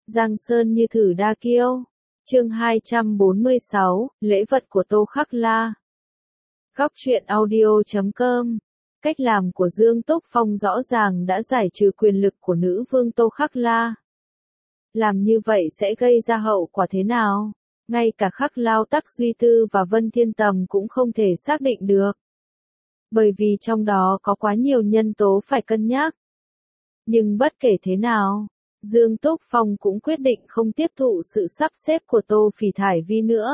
Giang Sơn như thử đa kiêu. Chương 246, lễ vật của Tô Khắc La. Góc truyện audio.com. Cách làm của Dương Túc Phong rõ ràng đã giải trừ quyền lực của nữ vương Tô Khắc La. Làm như vậy sẽ gây ra hậu quả thế nào? Ngay cả Khắc Lao Tắc Duy Tư và Vân Thiên Tầm cũng không thể xác định được. Bởi vì trong đó có quá nhiều nhân tố phải cân nhắc. Nhưng bất kể thế nào, Dương Túc Phong cũng quyết định không tiếp thụ sự sắp xếp của Tô Phỉ Thải Vi nữa.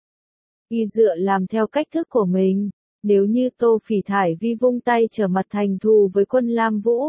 Y dựa làm theo cách thức của mình, nếu như Tô Phỉ Thải Vi vung tay trở mặt thành thù với Quân Lam Vũ.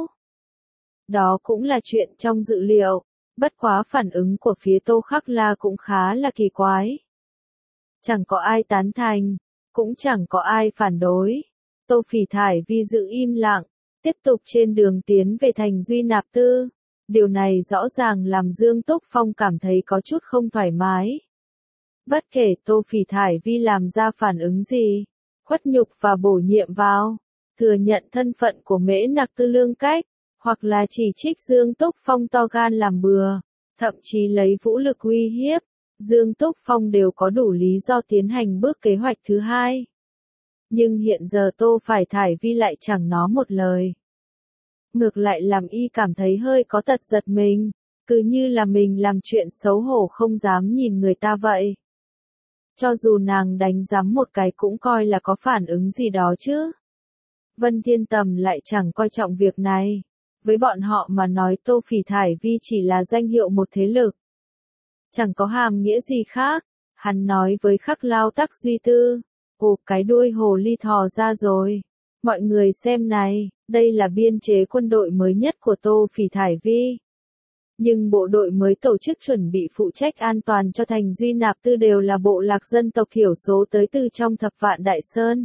Đó cũng là chuyện trong dự liệu, bất quá phản ứng của phía Tô Khắc La cũng khá là kỳ quái. Chẳng có ai tán thành, cũng chẳng có ai phản đối. Tô Phỉ Thải Vi giữ im lặng, tiếp tục trên đường tiến về thành Duy Nạp Tư. Điều này rõ ràng làm Dương Túc Phong cảm thấy có chút không thoải mái. Bất kể Tô Phỉ Thải Vi làm ra phản ứng gì, khuất nhục và bổ nhiệm vào, thừa nhận thân phận của Mễ Nặc Tư Lương Cách, hoặc là chỉ trích Dương Túc Phong to gan làm bừa, thậm chí lấy vũ lực uy hiếp, Dương Túc Phong đều có đủ lý do tiến hành bước kế hoạch thứ hai. Nhưng hiện giờ Tô Phỉ Thải Vi lại chẳng nói một lời. Ngược lại làm y cảm thấy hơi có tật giật mình, cứ như là mình làm chuyện xấu hổ không dám nhìn người ta vậy. Cho dù nàng đánh giám một cái cũng coi là có phản ứng gì đó chứ. Vân Thiên Tầm lại chẳng coi trọng việc này. Với bọn họ mà nói Tô Phỉ Thải Vi chỉ là danh hiệu một thế lực. Chẳng có hàm nghĩa gì khác. Hắn nói với Khắc Lao Tắc Duy Tư. Ồ, cái đuôi hồ ly thò ra rồi. Mọi người xem này, đây là biên chế quân đội mới nhất của Tô Phỉ Thải Vi. Nhưng bộ đội mới tổ chức chuẩn bị phụ trách an toàn cho thành Duy Nạp Tư đều là bộ lạc dân tộc thiểu số tới từ trong Thập Vạn Đại Sơn.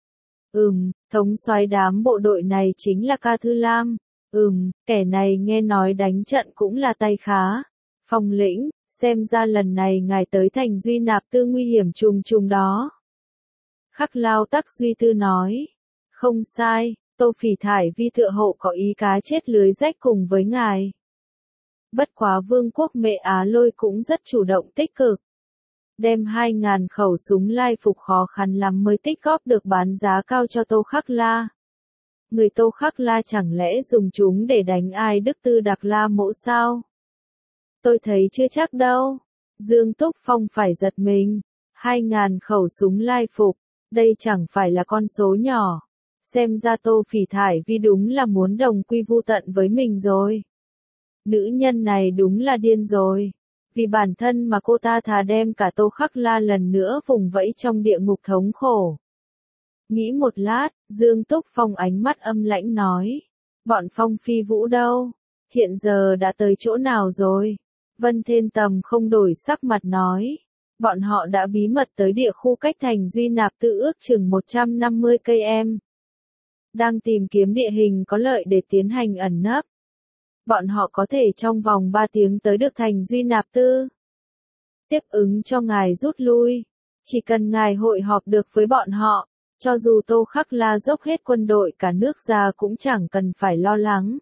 Thống soái đám bộ đội này chính là Ca Thư Lam. Kẻ này nghe nói đánh trận cũng là tay khá. Phong lĩnh, xem ra lần này ngài tới thành Duy Nạp Tư nguy hiểm trùng trùng đó. Khắc Lao Tắc Duy Tư nói. Không sai, Tô Phỉ Thải Vi tựa hộ có ý cá chết lưới rách cùng với ngài. Bất quá Vương quốc Mệ Á Lôi cũng rất chủ động tích cực. Đem 2.000 khẩu súng lai phục khó khăn lắm mới tích góp được bán giá cao cho Tô Khắc La. Người Tô Khắc La chẳng lẽ dùng chúng để đánh ai Đức Tư Đặc La Mộ sao? Tôi thấy chưa chắc đâu. Dương Túc Phong phải giật mình. 2.000 khẩu súng lai phục, đây chẳng phải là con số nhỏ. Xem ra Tô Phỉ Thải Vi đúng là muốn đồng quy vu tận với mình rồi. Nữ nhân này đúng là điên rồi. Vì bản thân mà cô ta thà đem cả Tô Khắc La lần nữa vùng vẫy trong địa ngục thống khổ. Nghĩ một lát, Dương Túc Phong ánh mắt âm lãnh nói. Bọn Phong Phi Vũ đâu? Hiện giờ đã tới chỗ nào rồi? Vân Thiên Tầm không đổi sắc mặt nói. Bọn họ đã bí mật tới địa khu cách thành Duy Nạp Tư ước chừng 150 km. Đang tìm kiếm địa hình có lợi để tiến hành ẩn nấp. Bọn họ có thể trong vòng 3 tiếng tới được thành Duy Nạp Tư. Tiếp ứng cho ngài rút lui. Chỉ cần ngài hội họp được với bọn họ, cho dù Tô Khắc La dốc hết quân đội cả nước ra cũng chẳng cần phải lo lắng.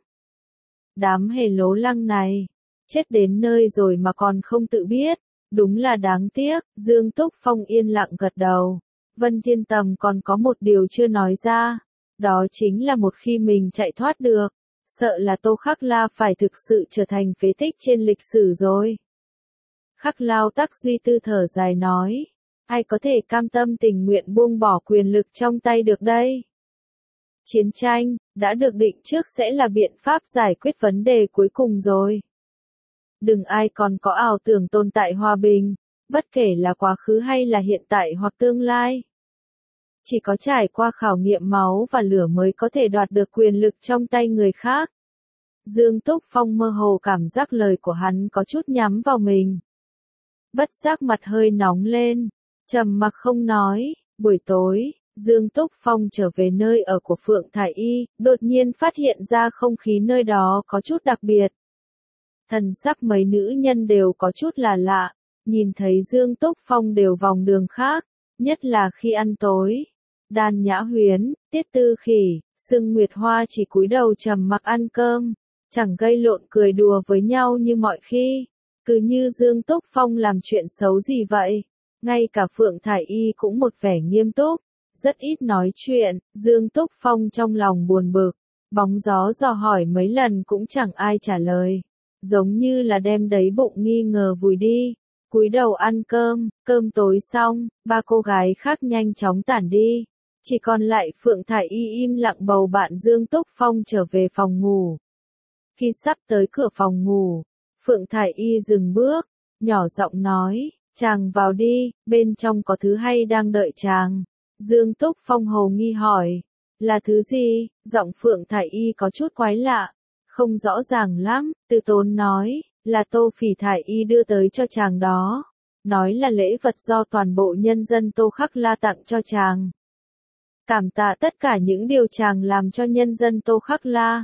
Đám hề lố lăng này, chết đến nơi rồi mà còn không tự biết, đúng là đáng tiếc. Dương Túc Phong yên lặng gật đầu. Vân Thiên Tầm còn có một điều chưa nói ra, đó chính là một khi mình chạy thoát được, sợ là Tô Khắc La phải thực sự trở thành phế tích trên lịch sử rồi. Khắc Lao Tắc Duy Tư thở dài nói, ai có thể cam tâm tình nguyện buông bỏ quyền lực trong tay được đây? Chiến tranh, đã được định trước sẽ là biện pháp giải quyết vấn đề cuối cùng rồi. Đừng ai còn có ảo tưởng tồn tại hòa bình, bất kể là quá khứ hay là hiện tại hoặc tương lai. Chỉ có trải qua khảo nghiệm máu và lửa mới có thể đoạt được quyền lực trong tay người khác. Dương Túc Phong mơ hồ cảm giác lời của hắn có chút nhắm vào mình. Bất giác mặt hơi nóng lên, trầm mặc không nói. Buổi tối, Dương Túc Phong trở về nơi ở của Phượng Thải Y, đột nhiên phát hiện ra không khí nơi đó có chút đặc biệt. Thần sắc mấy nữ nhân đều có chút là lạ, nhìn thấy Dương Túc Phong đều vòng đường khác, nhất là khi ăn tối. Đan Nhã Huyến, Tiết Tư Khỉ, Sương Nguyệt Hoa chỉ cúi đầu trầm mặc ăn cơm, chẳng gây lộn cười đùa với nhau như mọi khi. cứ như Dương Túc Phong làm chuyện xấu gì vậy. Ngay cả Phượng Thải Y cũng một vẻ nghiêm túc, rất ít nói chuyện. Dương Túc Phong trong lòng buồn bực, bóng gió dò hỏi mấy lần cũng chẳng ai trả lời, giống như là đem đấy bụng nghi ngờ vùi đi. Cúi đầu ăn cơm, cơm tối xong, ba cô gái khác nhanh chóng tản đi. Chỉ còn lại Phượng Thải Y im lặng bầu bạn Dương Túc Phong trở về phòng ngủ. Khi sắp tới cửa phòng ngủ, Phượng Thải Y dừng bước, nhỏ giọng nói, chàng vào đi, bên trong có thứ hay đang đợi chàng. Dương Túc Phong hồ nghi hỏi, là thứ gì? Giọng Phượng Thải Y có chút quái lạ, không rõ ràng lắm. Từ Tốn nói, là Tô Phỉ Thải Y đưa tới cho chàng đó, nói là lễ vật do toàn bộ nhân dân Tô Khắc La tặng cho chàng. Cảm tạ tất cả những điều chàng làm cho nhân dân Tô Khắc La.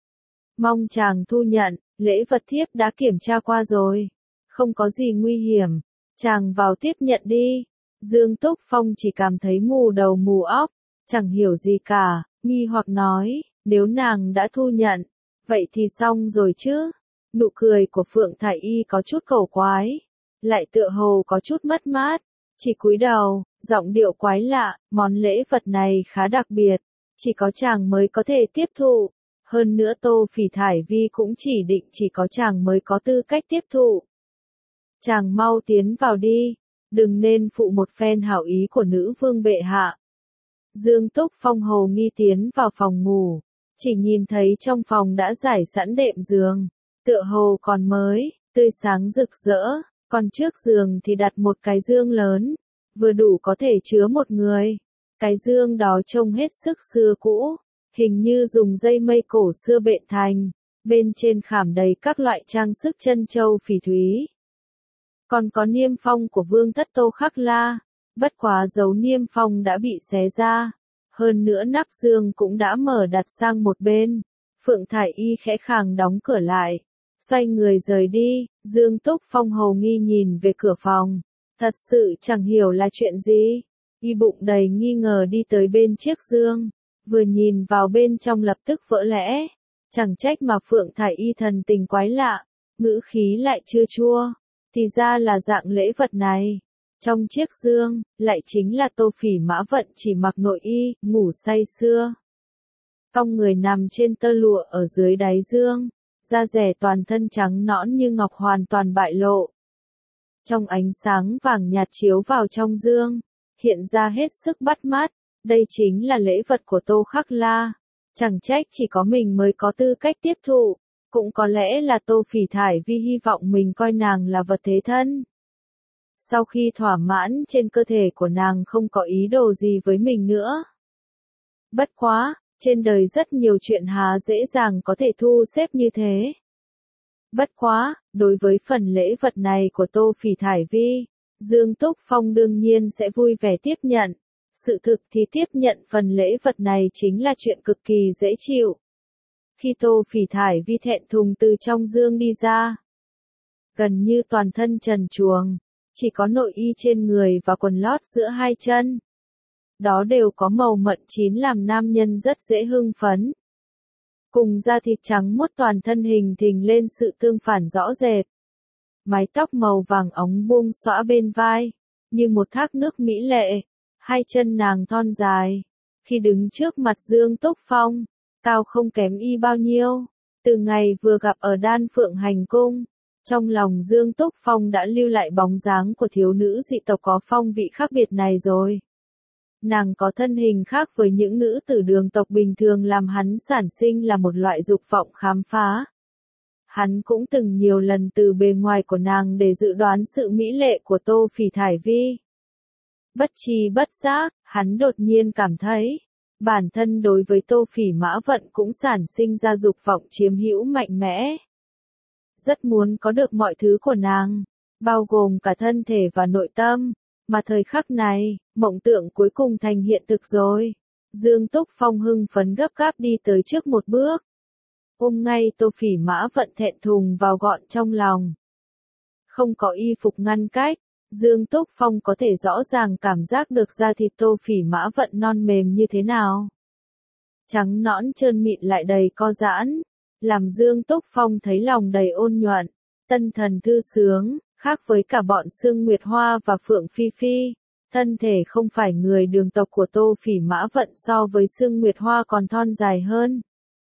Mong chàng thu nhận, lễ vật thiếp đã kiểm tra qua rồi, không có gì nguy hiểm, chàng vào tiếp nhận đi. Dương Túc Phong chỉ cảm thấy mù đầu mù óc, chẳng hiểu gì cả, nghi hoặc nói, nếu nàng đã thu nhận, vậy thì xong rồi chứ. Nụ cười của Phượng Thải Y có chút cổ quái, lại tựa hồ có chút mất mát, chỉ cúi đầu, giọng điệu quái lạ, món lễ vật này khá đặc biệt, chỉ có chàng mới có thể tiếp thụ. Hơn nữa Tô Phỉ Thải Vi cũng chỉ định chỉ có chàng mới có tư cách tiếp thụ. Chàng mau tiến vào đi, đừng nên phụ một phen hảo ý của nữ vương bệ hạ. Dương Túc Phong hồ nghi tiến vào phòng ngủ, chỉ nhìn thấy trong phòng đã trải sẵn đệm giường, tựa hồ còn mới, tươi sáng rực rỡ, còn trước giường thì đặt một cái dương lớn, vừa đủ có thể chứa một người. Cái dương đó trông hết sức xưa cũ, hình như dùng dây mây cổ xưa bện thành, bên trên khảm đầy các loại trang sức trân châu phỉ thúy. Còn có niêm phong của vương thất Tô Khắc La, bất quá dấu niêm phong đã bị xé ra, hơn nữa nắp dương cũng đã mở đặt sang một bên. Phượng Thải Y khẽ khàng đóng cửa lại, xoay người rời đi. Dương Túc Phong hồ nghi nhìn về cửa phòng, thật sự chẳng hiểu là chuyện gì. Y bụng đầy nghi ngờ đi tới bên chiếc dương, vừa nhìn vào bên trong lập tức vỡ lẽ. Chẳng trách mà Phượng Thải Y thần tình quái lạ, ngữ khí lại chưa chua, thì ra là dạng lễ vật này. Trong chiếc dương, lại chính là Tô Phỉ Mã Vận chỉ mặc nội y, ngủ say sưa. Cong người nằm trên tơ lụa ở dưới đáy dương, da dẻ toàn thân trắng nõn như ngọc hoàn toàn bại lộ. Trong ánh sáng vàng nhạt chiếu vào trong dương, hiện ra hết sức bắt mắt, đây chính là lễ vật của Tô Khắc La. Chẳng trách chỉ có mình mới có tư cách tiếp thụ, cũng có lẽ là Tô Phỉ Thải Vi hy vọng mình coi nàng là vật thế thân. Sau khi thỏa mãn trên cơ thể của nàng không có ý đồ gì với mình nữa. Bất quá, trên đời rất nhiều chuyện há dễ dàng có thể thu xếp như thế. Bất quá, đối với phần lễ vật này của Tô Phỉ Thải Vi, Dương Túc Phong đương nhiên sẽ vui vẻ tiếp nhận. Sự thực thì tiếp nhận phần lễ vật này chính là chuyện cực kỳ dễ chịu. Khi Tô Phỉ Thải Vi thẹn thùng từ trong dương đi ra, gần như toàn thân trần truồng, chỉ có nội y trên người và quần lót giữa hai chân. Đó đều có màu mận chín làm nam nhân rất dễ hưng phấn. Cùng da thịt trắng muốt toàn thân hình thình lên sự tương phản rõ rệt. Mái tóc màu vàng óng buông xõa bên vai, như một thác nước mỹ lệ. Hai chân nàng thon dài, khi đứng trước mặt Dương Túc Phong, cao không kém y bao nhiêu. Từ ngày vừa gặp ở Đan Phượng Hành Cung, trong lòng Dương Túc Phong đã lưu lại bóng dáng của thiếu nữ dị tộc có phong vị khác biệt này rồi. Nàng có thân hình khác với những nữ tử đường tộc bình thường làm hắn sản sinh là một loại dục vọng khám phá. Hắn cũng từng nhiều lần từ bề ngoài của nàng để dự đoán sự mỹ lệ của Tô Phỉ Thải Vi. Bất tri bất giác, hắn đột nhiên cảm thấy, bản thân đối với Tô Phỉ Mã Vận cũng sản sinh ra dục vọng chiếm hữu mạnh mẽ. Rất muốn có được mọi thứ của nàng, bao gồm cả thân thể và nội tâm, mà thời khắc này, mộng tưởng cuối cùng thành hiện thực rồi. Dương Túc Phong hưng phấn gấp gáp đi tới trước một bước. Ôm ngay Tô Phỉ Mã Vận thẹn thùng vào gọn trong lòng. Không có y phục ngăn cách, Dương Túc Phong có thể rõ ràng cảm giác được da thịt Tô Phỉ Mã Vận non mềm như thế nào. Trắng nõn trơn mịn lại đầy co giãn, làm Dương Túc Phong thấy lòng đầy ôn nhuận, Tân thần thư sướng, khác với cả bọn Sương Nguyệt Hoa và Phượng Phi Phi. Thân thể không phải người Đường tộc của Tô Phỉ Mã Vận so với Sương Nguyệt Hoa còn thon dài hơn.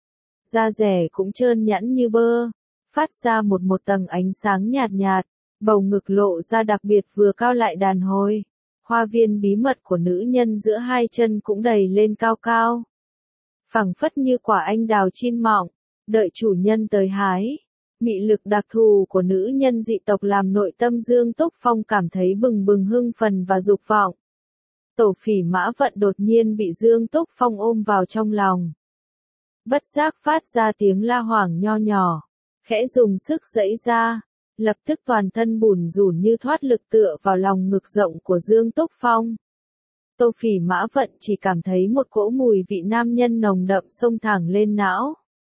Da dẻ cũng trơn nhẵn như bơ, phát ra một tầng ánh sáng nhạt nhạt, bầu ngực lộ ra đặc biệt vừa cao lại đàn hồi. Hoa viên bí mật của nữ nhân giữa hai chân cũng đầy lên cao cao. Phẳng phất như quả anh đào chín mọng, đợi chủ nhân tới hái. Mị lực đặc thù của nữ nhân dị tộc làm nội tâm Dương Túc Phong cảm thấy bừng bừng hưng phấn và dục vọng. Tổ Phỉ Mã Vận đột nhiên bị Dương Túc Phong ôm vào trong lòng. Bất giác phát ra tiếng la hoảng nho nhỏ, khẽ dùng sức giãy ra, lập tức toàn thân bủn rủn như thoát lực tựa vào lòng ngực rộng của Dương Túc Phong. Tô Phỉ Mã Vận chỉ cảm thấy một cỗ mùi vị nam nhân nồng đậm xông thẳng lên não.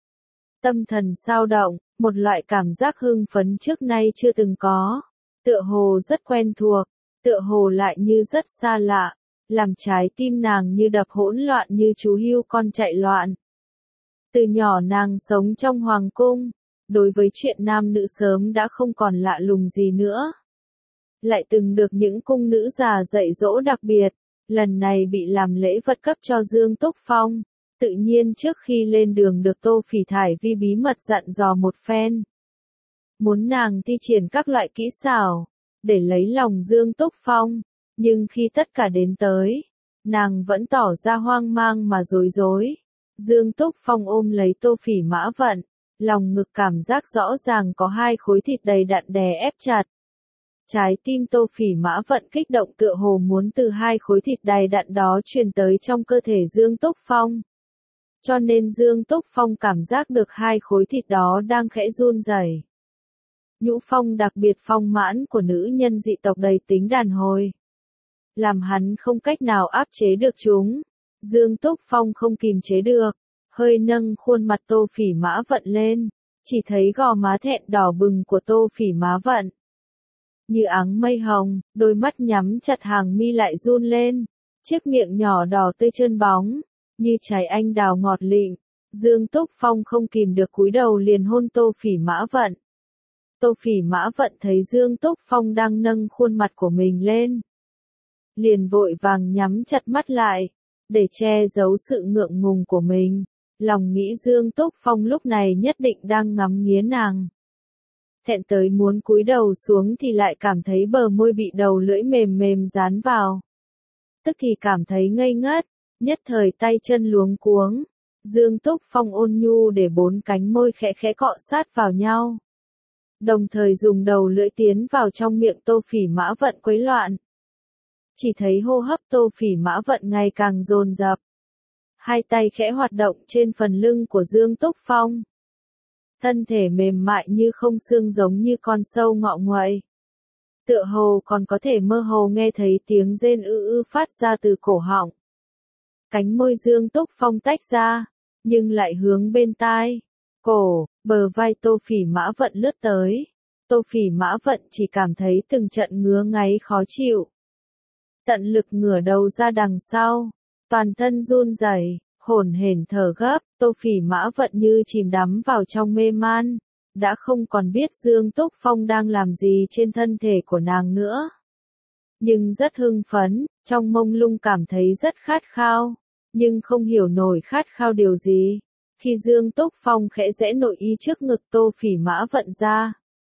Tâm thần xao động, một loại cảm giác hưng phấn trước nay chưa từng có, tựa hồ rất quen thuộc, tựa hồ lại như rất xa lạ, làm trái tim nàng như đập hỗn loạn như chú hươu con chạy loạn. Từ nhỏ nàng sống trong hoàng cung, đối với chuyện nam nữ sớm đã không còn lạ lùng gì nữa. Lại từng được những cung nữ già dạy dỗ đặc biệt, lần này bị làm lễ vật cấp cho Dương Túc Phong. Tự nhiên trước khi lên đường được Tô Phỉ Thải Vi bí mật dặn dò một phen. Muốn nàng thi triển các loại kỹ xảo, để lấy lòng Dương Túc Phong, nhưng khi tất cả đến tới, nàng vẫn tỏ ra hoang mang mà rối rối. Dương Túc Phong ôm lấy Tô Phỉ Mã Vận, lòng ngực cảm giác rõ ràng có hai khối thịt đầy đặn đè ép chặt. Trái tim Tô Phỉ Mã Vận kích động tựa hồ muốn từ hai khối thịt đầy đặn đó truyền tới trong cơ thể Dương Túc Phong. Cho nên Dương Túc Phong cảm giác được hai khối thịt đó đang khẽ run rẩy. Nhũ phong đặc biệt phong mãn của nữ nhân dị tộc đầy tính đàn hồi, làm hắn không cách nào áp chế được chúng. Dương Túc Phong không kìm chế được, hơi nâng khuôn mặt Tô Phỉ Mã Vận lên, chỉ thấy gò má thẹn đỏ bừng của Tô Phỉ Mã Vận như áng mây hồng, đôi mắt nhắm chặt hàng mi lại run lên, chiếc miệng nhỏ đỏ tươi trơn bóng, như trái anh đào ngọt lịm. Dương Túc Phong không kìm được cúi đầu liền hôn Tô Phỉ Mã Vận. Tô Phỉ Mã Vận thấy Dương Túc Phong đang nâng khuôn mặt của mình lên, liền vội vàng nhắm chặt mắt lại, để che giấu sự ngượng ngùng của mình. Lòng nghĩ Dương Túc Phong lúc này nhất định đang ngắm nghía nàng. Thẹn tới muốn cúi đầu xuống thì lại cảm thấy bờ môi bị đầu lưỡi mềm mềm dán vào. Tức thì cảm thấy ngây ngất, nhất thời tay chân luống cuống. Dương Túc Phong ôn nhu để bốn cánh môi khẽ khẽ cọ sát vào nhau. Đồng thời dùng đầu lưỡi tiến vào trong miệng Tô Phỉ Mã Vận quấy loạn. Chỉ thấy hô hấp Tô Phỉ Mã Vận ngày càng dồn dập. Hai tay khẽ hoạt động trên phần lưng của Dương Túc Phong. Thân thể mềm mại như không xương giống như con sâu ngọ nguậy. Tựa hồ còn có thể mơ hồ nghe thấy tiếng rên ư phát ra từ cổ họng. Cánh môi Dương Túc Phong tách ra, nhưng lại hướng bên tai, cổ, bờ vai Tô Phỉ Mã Vận lướt tới. Tô Phỉ Mã Vận chỉ cảm thấy từng trận ngứa ngáy khó chịu. Tận lực ngửa đầu ra đằng sau, toàn thân run rẩy, hổn hển thở gấp. Tô Phỉ Mã Vận như chìm đắm vào trong mê man, đã không còn biết Dương Túc Phong đang làm gì trên thân thể của nàng nữa. Nhưng rất hưng phấn, trong mông lung cảm thấy rất khát khao, nhưng không hiểu nổi khát khao điều gì. Khi Dương Túc Phong khẽ giãy nội y trước ngực Tô Phỉ Mã Vận ra,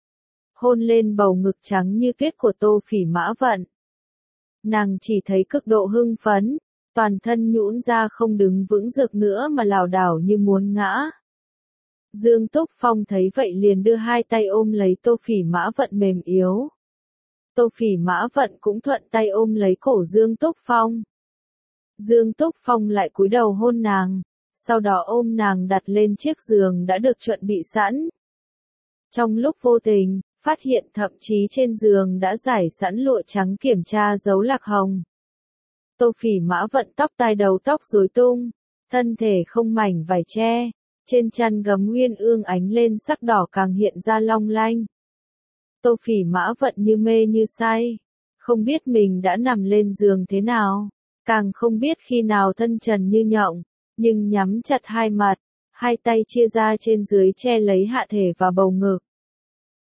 hôn lên bầu ngực trắng như tuyết của Tô Phỉ Mã Vận, nàng chỉ thấy cực độ hưng phấn, toàn thân nhũn ra không đứng vững được nữa mà lảo đảo như muốn ngã. Dương Túc Phong thấy vậy liền đưa hai tay ôm lấy Tô Phỉ Mã Vận mềm yếu. Tô Phỉ Mã Vận cũng thuận tay ôm lấy cổ Dương Túc Phong. Dương Túc Phong lại cúi đầu hôn nàng, sau đó ôm nàng đặt lên chiếc giường đã được chuẩn bị sẵn. Trong lúc vô tình, phát hiện thậm chí trên giường đã rải sẵn lụa trắng kiểm tra dấu lạc hồng. Tô Phỉ Mã Vận tóc tai đầu tóc rối tung, thân thể không mảnh vải che, trên chăn gấm uyên ương ánh lên sắc đỏ càng hiện ra long lanh. Tô Phỉ Mã Vận như mê như say, không biết mình đã nằm lên giường thế nào, càng không biết khi nào thân trần như nhộng, nhưng nhắm chặt hai mặt, hai tay chia ra trên dưới che lấy hạ thể và bầu ngực.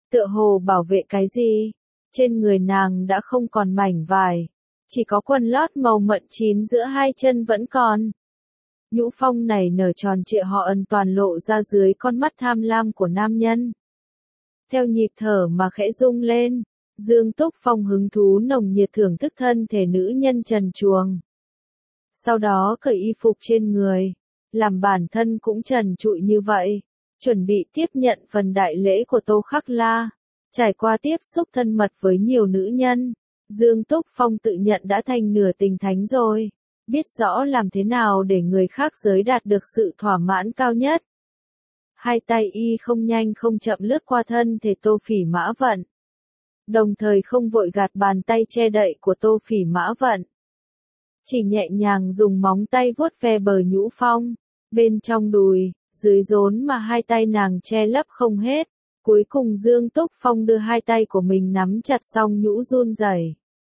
tựa hồ bảo vệ cái gì. Trên người nàng đã không còn mảnh vải, chỉ có quần lót màu mận chín giữa hai chân vẫn còn. Nhũ phong này nở tròn trịa họ ẩn toàn lộ ra dưới con mắt tham lam của nam nhân. Theo nhịp thở mà khẽ rung lên, Dương Túc Phong hứng thú nồng nhiệt thưởng thức thân thể nữ nhân trần truồng. Sau đó cởi y phục trên người, làm bản thân cũng trần trụi như vậy, chuẩn bị tiếp nhận phần đại lễ của Tô Khắc La. Trải qua tiếp xúc thân mật với nhiều nữ nhân, Dương Túc Phong tự nhận đã thành nửa tình thánh rồi, biết rõ làm thế nào để người khác giới đạt được sự thỏa mãn cao nhất. Hai tay y không nhanh không chậm lướt qua thân thể Tô Phỉ Mã Vận, đồng thời không vội gạt bàn tay che đậy của Tô Phỉ Mã Vận. Chỉ nhẹ nhàng dùng móng tay vuốt ve bờ nhũ phong, bên trong đùi, dưới rốn mà hai tay nàng che lấp không hết. Cuối cùng Dương Túc Phong đưa hai tay của mình nắm chặt song nhũ run rẩy.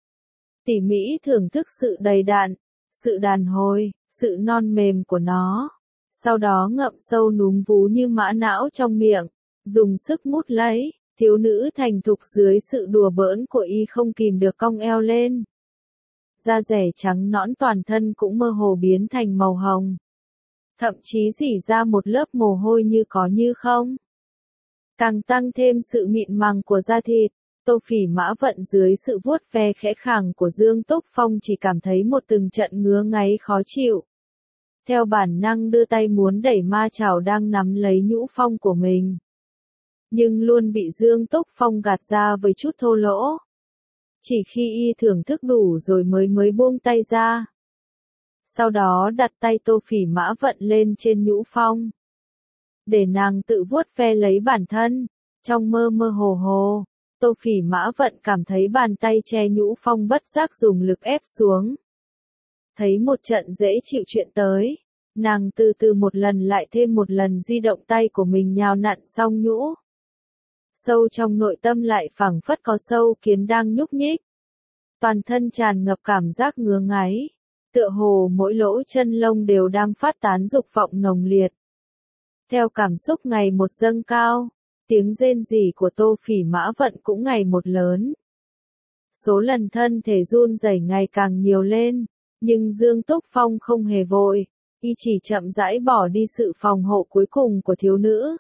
Tỉ mỉ thưởng thức sự đầy đặn, sự đàn hồi, sự non mềm của nó. Sau đó ngậm sâu núm vú như mã não trong miệng, dùng sức mút lấy, thiếu nữ thành thục dưới sự đùa bỡn của y không kìm được cong eo lên. Da dẻ trắng nõn toàn thân cũng mơ hồ biến thành màu hồng. Thậm chí rỉ ra một lớp mồ hôi như có như không. Càng tăng thêm sự mịn màng của da thịt, Tô Phỉ Mã Vận dưới sự vuốt ve khẽ khàng của Dương Túc Phong chỉ cảm thấy một từng trận ngứa ngáy khó chịu. Theo bản năng đưa tay muốn đẩy ma chảo đang nắm lấy nhũ phong của mình. Nhưng luôn bị Dương Túc Phong gạt ra với chút thô lỗ. Chỉ khi y thưởng thức đủ rồi mới buông tay ra. Sau đó đặt tay Tô Phỉ Mã Vận lên trên nhũ phong, để nàng tự vuốt ve lấy bản thân. Trong mơ mơ hồ hồ, Tô Phỉ Mã Vận cảm thấy bàn tay che nhũ phong bất giác dùng lực ép xuống. Thấy một trận dễ chịu chuyện tới, nàng từ từ một lần lại thêm một lần di động tay của mình nhào nặn song nhũ. Sâu trong nội tâm lại phảng phất có sâu kiến đang nhúc nhích. Toàn thân tràn ngập cảm giác ngứa ngáy, tựa hồ mỗi lỗ chân lông đều đang phát tán dục vọng nồng liệt. Theo cảm xúc ngày một dâng cao, tiếng rên rỉ của Tô Phỉ Mã Vận cũng ngày một lớn. Số lần thân thể run rẩy ngày càng nhiều lên, nhưng Dương Túc Phong không hề vội, y chỉ chậm rãi bỏ đi sự phòng hộ cuối cùng của thiếu nữ.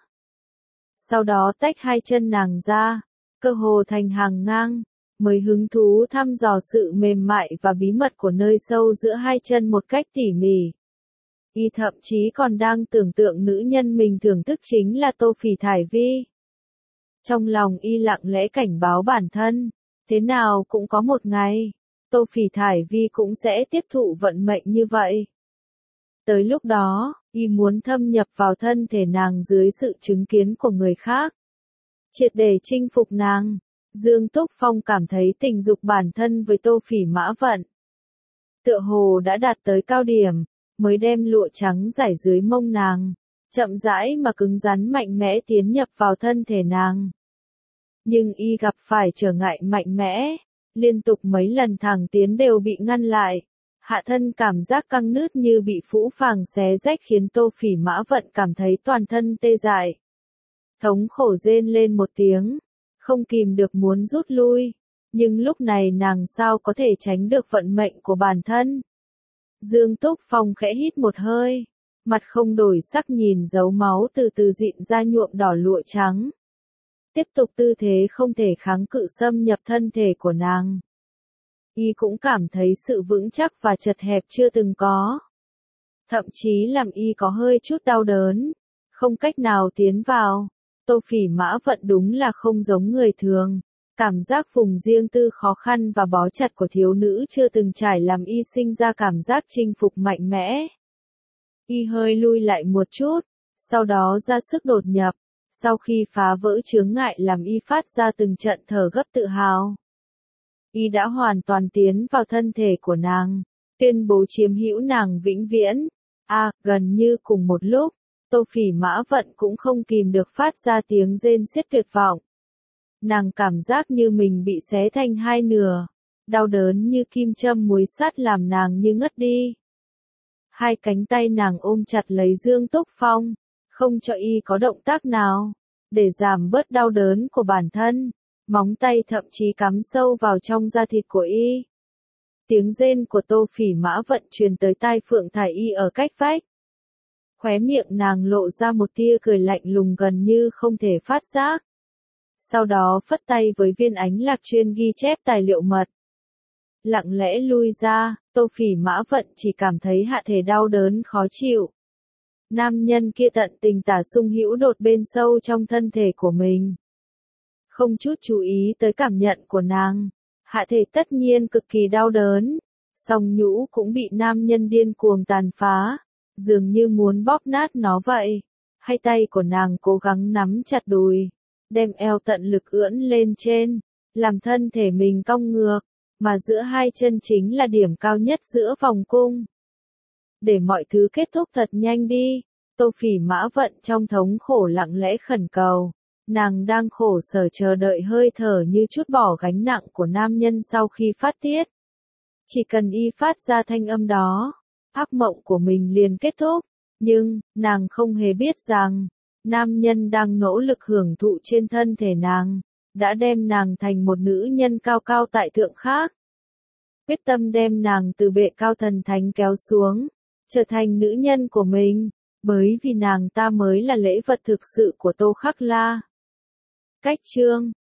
Sau đó tách hai chân nàng ra, cơ hồ thành hàng ngang, mới hứng thú thăm dò sự mềm mại và bí mật của nơi sâu giữa hai chân một cách tỉ mỉ. Y thậm chí còn đang tưởng tượng nữ nhân mình thưởng thức chính là Tô Phỉ Thải Vi. Trong lòng y lặng lẽ cảnh báo bản thân, thế nào cũng có một ngày, Tô Phỉ Thải Vi cũng sẽ tiếp thụ vận mệnh như vậy. Tới lúc đó, y muốn thâm nhập vào thân thể nàng dưới sự chứng kiến của người khác. Triệt để chinh phục nàng, Dương Túc Phong cảm thấy tình dục bản thân với Tô Phỉ Mã Vận. Tựa hồ đã đạt tới cao điểm, mới đem lụa trắng rải dưới mông nàng, chậm rãi mà cứng rắn mạnh mẽ tiến nhập vào thân thể nàng. Nhưng y gặp phải trở ngại mạnh mẽ, liên tục mấy lần thẳng tiến đều bị ngăn lại. Hạ thân cảm giác căng nứt như bị phũ phàng xé rách khiến Tô Phỉ Mã Vận cảm thấy toàn thân tê dại. Thống khổ rên lên một tiếng, không kìm được muốn rút lui, nhưng lúc này nàng sao có thể tránh được vận mệnh của bản thân. Dương Túc Phong khẽ hít một hơi, mặt không đổi sắc nhìn dấu máu từ từ dịn ra nhuộm đỏ lụa trắng. Tiếp tục tư thế không thể kháng cự xâm nhập thân thể của nàng. Y cũng cảm thấy sự vững chắc và chật hẹp chưa từng có. Thậm chí làm y có hơi chút đau đớn, không cách nào tiến vào. Tô Phỉ Mã Vận đúng là không giống người thường. Cảm giác vùng riêng tư khó khăn và bó chặt của thiếu nữ chưa từng trải làm y sinh ra cảm giác chinh phục mạnh mẽ. Y hơi lui lại một chút, sau đó ra sức đột nhập. Sau khi phá vỡ chướng ngại làm y phát ra từng trận thở gấp tự hào. Y đã hoàn toàn tiến vào thân thể của nàng, tuyên bố chiếm hữu nàng vĩnh viễn. Gần như cùng một lúc, Tô Phỉ Mã Vận cũng không kìm được phát ra tiếng rên xiết tuyệt vọng. Nàng cảm giác như mình bị xé thành hai nửa, đau đớn như kim châm muối sắt làm nàng như ngất đi. Hai cánh tay nàng ôm chặt lấy Dương Túc Phong, không cho y có động tác nào. để giảm bớt đau đớn của bản thân, móng tay thậm chí cắm sâu vào trong da thịt của y. Tiếng rên của Tô Phỉ Mã Vận truyền tới tai Phượng Thải Y ở cách vách. Khóe miệng nàng lộ ra một tia cười lạnh lùng gần như không thể phát giác. Sau đó phất tay với viên ánh lạc chuyên ghi chép tài liệu mật. Lặng lẽ lui ra, Tô Phỉ Mã Vận chỉ cảm thấy hạ thể đau đớn khó chịu. Nam nhân kia tận tình tả sung hữu đột bên sâu trong thân thể của mình. Không chút chú ý tới cảm nhận của nàng, hạ thể tất nhiên cực kỳ đau đớn, song nhũ cũng bị nam nhân điên cuồng tàn phá, dường như muốn bóp nát nó vậy. Hai tay của nàng cố gắng nắm chặt đùi, đem eo tận lực ưỡn lên trên, làm thân thể mình cong ngược, mà giữa hai chân chính là điểm cao nhất giữa vòng cung. Để mọi thứ kết thúc thật nhanh đi, Tô Phỉ Mã Vận trong thống khổ lặng lẽ khẩn cầu. Nàng đang khổ sở chờ đợi hơi thở như trút bỏ gánh nặng của nam nhân sau khi phát tiết. Chỉ cần y phát ra thanh âm đó, ác mộng của mình liền kết thúc. Nhưng, nàng không hề biết rằng, nam nhân đang nỗ lực hưởng thụ trên thân thể nàng, đã đem nàng thành một nữ nhân cao cao tại thượng khác. Quyết tâm đem nàng từ bệ cao thần thánh kéo xuống, trở thành nữ nhân của mình, bởi vì nàng ta mới là lễ vật thực sự của Tô Khắc La. Cách chương